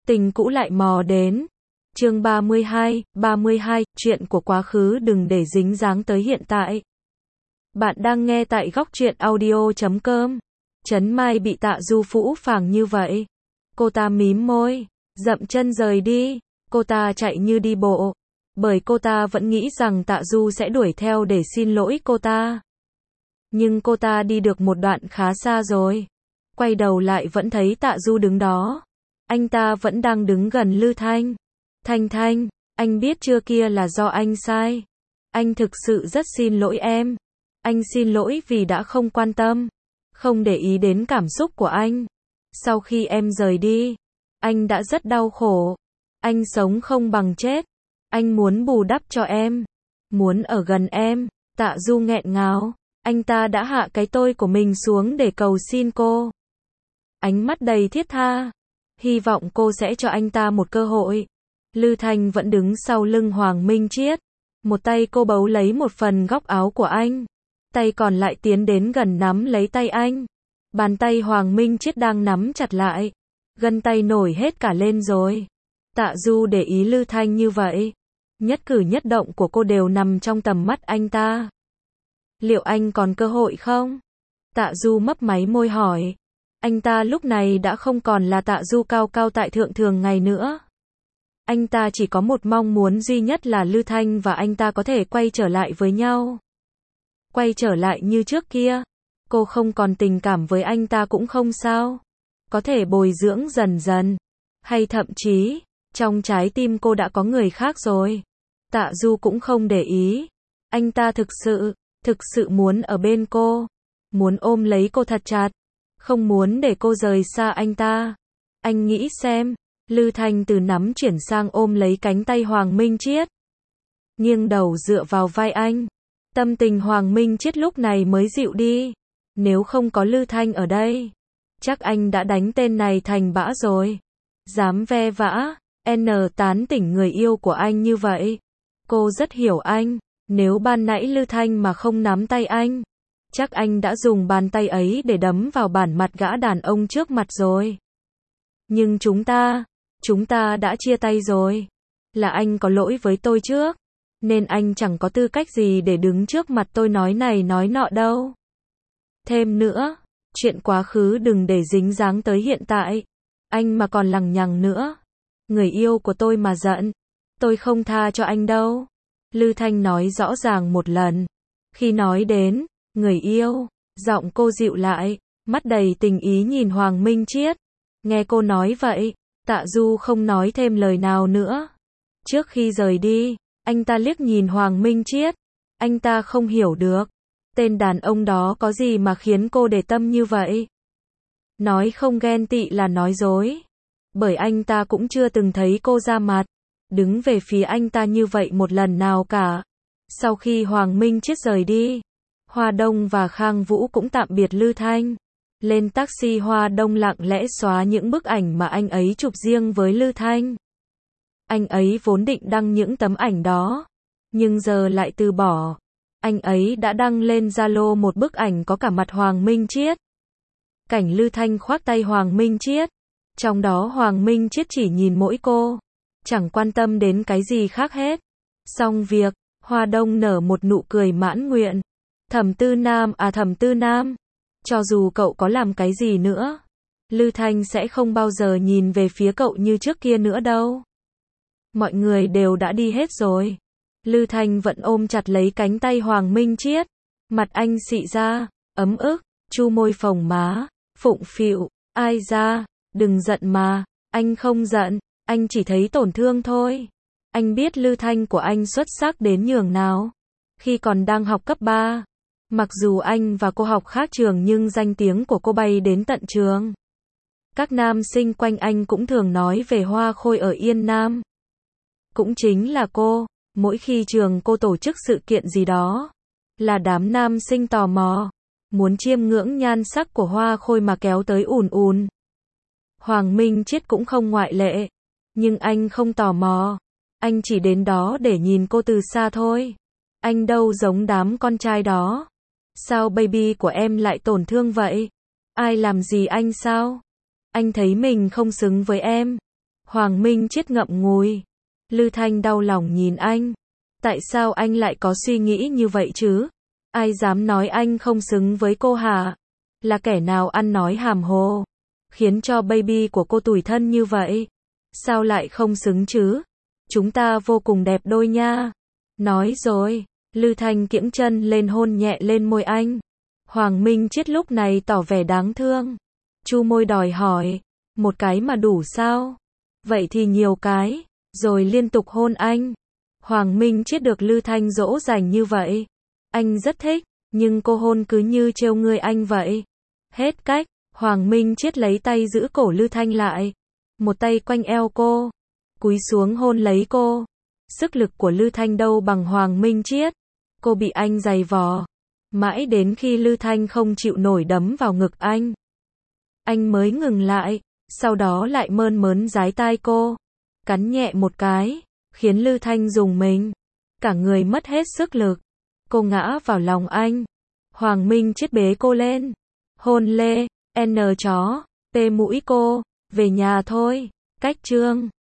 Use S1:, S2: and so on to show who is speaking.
S1: Tình cũ lại mò đến. Chương 32, chuyện của quá khứ đừng để dính dáng tới hiện tại. Bạn đang nghe tại góc truyện audio.com. Trấn Mai bị Tạ Du phũ phàng như vậy. Cô ta mím môi, dậm chân rời đi. Cô ta chạy như đi bộ. Bởi cô ta vẫn nghĩ rằng Tạ Du sẽ đuổi theo để xin lỗi cô ta. Nhưng cô ta đi được một đoạn khá xa rồi. Quay đầu lại vẫn thấy Tạ Du đứng đó. Anh ta vẫn đang đứng gần Lư Thanh. Thanh, anh biết chưa, kia là do anh sai. Anh thực sự rất xin lỗi em. Anh xin lỗi vì đã không quan tâm, không để ý đến cảm xúc của anh. Sau khi em rời đi, anh đã rất đau khổ. Anh sống không bằng chết. Anh muốn bù đắp cho em, muốn ở gần em. Tạ Du nghẹn ngào. Anh ta đã hạ cái tôi của mình xuống để cầu xin cô. Ánh mắt đầy thiết tha. Hy vọng cô sẽ cho anh ta một cơ hội. Lư Thanh vẫn đứng sau lưng Hoàng Minh Triết. Một tay cô bấu lấy một phần góc áo của anh. Tay còn lại tiến đến gần nắm lấy tay anh. Bàn tay Hoàng Minh Triết đang nắm chặt lại. Gân tay nổi hết cả lên rồi. Tạ Du để ý Lư Thanh như vậy. Nhất cử nhất động của cô đều nằm trong tầm mắt anh ta. Liệu anh còn cơ hội không? Tạ Du mấp máy môi hỏi. Anh ta lúc này đã không còn là Tạ Du cao cao tại thượng thường ngày nữa. Anh ta chỉ có một mong muốn duy nhất là Lư Thanh và anh ta có thể quay trở lại với nhau. Quay trở lại như trước kia. Cô không còn tình cảm với anh ta cũng không sao. Có thể bồi dưỡng dần dần. Hay thậm chí, trong trái tim cô đã có người khác rồi. Tạ Du cũng không để ý. Anh ta thực sự muốn ở bên cô. Muốn ôm lấy cô thật chặt. Không muốn để cô rời xa anh ta. Anh nghĩ xem. Lư Thanh từ nắm chuyển sang ôm lấy cánh tay Hoàng Minh Triết. Nghiêng đầu dựa vào vai anh. Tâm tình Hoàng Minh Triết lúc này mới dịu đi. Nếu không có Lư Thanh ở đây, chắc anh đã đánh tên này thành bã rồi. Dám ve vã, tán tỉnh người yêu của anh như vậy. Cô rất hiểu anh. Nếu ban nãy Lư Thanh mà không nắm tay anh, chắc anh đã dùng bàn tay ấy để đấm vào bản mặt gã đàn ông trước mặt rồi. Nhưng chúng ta đã chia tay rồi. Là anh có lỗi với tôi trước, nên anh chẳng có tư cách gì để đứng trước mặt tôi nói này nói nọ đâu. Thêm nữa, chuyện quá khứ đừng để dính dáng tới hiện tại. Anh mà còn lằng nhằng nữa, người yêu của tôi mà giận, tôi không tha cho anh đâu. Lư Thanh nói rõ ràng một lần. Khi nói đến người yêu, giọng cô dịu lại, mắt đầy tình ý nhìn Hoàng Minh Triết. Nghe cô nói vậy, Tạ Du không nói thêm lời nào nữa. Trước khi rời đi, anh ta liếc nhìn Hoàng Minh Triết. Anh ta không hiểu được. Tên đàn ông đó có gì mà khiến cô để tâm như vậy? Nói không ghen tị là nói dối. Bởi anh ta cũng chưa từng thấy cô ra mặt, đứng về phía anh ta như vậy một lần nào cả. Sau khi Hoàng Minh Triết rời đi, Hoa Đông và Khang Vũ cũng tạm biệt Lư Thanh. Lên taxi, Hoa Đông lặng lẽ xóa những bức ảnh mà anh ấy chụp riêng với Lư Thanh. Anh ấy vốn định đăng những tấm ảnh đó, nhưng giờ lại từ bỏ. Anh ấy đã đăng lên Zalo một bức ảnh có cả mặt Hoàng Minh Triết. Cảnh Lư Thanh khoác tay Hoàng Minh Triết. Trong đó Hoàng Minh Triết chỉ nhìn mỗi cô, chẳng quan tâm đến cái gì khác hết. Xong việc, Hoa Đông nở một nụ cười mãn nguyện. Thẩm Tư Nam, cho dù cậu có làm cái gì nữa, Lư Thanh sẽ không bao giờ nhìn về phía cậu như trước kia nữa đâu. Mọi người đều đã đi hết rồi. Lư Thanh vẫn ôm chặt lấy cánh tay Hoàng Minh Triết. Mặt anh xị ra, ấm ức, chu môi phồng má, phụng phịu. Ai ra, đừng giận mà. Anh không giận, anh chỉ thấy tổn thương thôi. Anh biết Lư Thanh của anh xuất sắc đến nhường nào. Khi còn đang học cấp 3, mặc dù anh và cô học khác trường nhưng danh tiếng của cô bay đến tận trường. Các nam sinh quanh anh cũng thường nói về Hoa Khôi ở Yên Nam. Cũng chính là cô, mỗi khi trường cô tổ chức sự kiện gì đó, là đám nam sinh tò mò, muốn chiêm ngưỡng nhan sắc của Hoa Khôi mà kéo tới ùn ùn. Hoàng Minh Triết cũng không ngoại lệ, nhưng anh không tò mò, anh chỉ đến đó để nhìn cô từ xa thôi. Anh đâu giống đám con trai đó. Sao baby của em lại tổn thương vậy? Ai làm gì anh sao? Anh thấy mình không xứng với em. Hoàng Minh Chiết ngậm ngùi. Lư Thanh đau lòng nhìn anh. Tại sao anh lại có suy nghĩ như vậy chứ? Ai dám nói anh không xứng với cô hả? Là kẻ nào ăn nói hàm hồ, khiến cho baby của cô tủi thân như vậy? Sao lại không xứng chứ? Chúng ta vô cùng đẹp đôi nha. Nói rồi, Lư Thanh kiễng chân lên hôn nhẹ lên môi anh. Hoàng Minh Chiết lúc này tỏ vẻ đáng thương. Chu môi đòi hỏi, một cái mà đủ sao? Vậy thì nhiều cái, rồi liên tục hôn anh. Hoàng Minh Chiết được Lư Thanh dỗ dành như vậy. Anh rất thích, nhưng cô hôn cứ như trêu ngươi anh vậy. Hết cách, Hoàng Minh Chiết lấy tay giữ cổ Lư Thanh lại. Một tay quanh eo cô, cúi xuống hôn lấy cô. Sức lực của Lư Thanh đâu bằng Hoàng Minh Chiết. Cô bị anh giày vò. Mãi đến khi Lư Thanh không chịu nổi đấm vào ngực anh mới ngừng lại. Sau đó lại mơn mớn dái tai cô. Cắn nhẹ một cái, khiến Lư Thanh rùng mình. Cả người mất hết sức lực. Cô ngã vào lòng anh. Hoàng Minh Chiết bế cô lên. Hôn lê, n chó, tê mũi cô. Về nhà thôi. Cách chương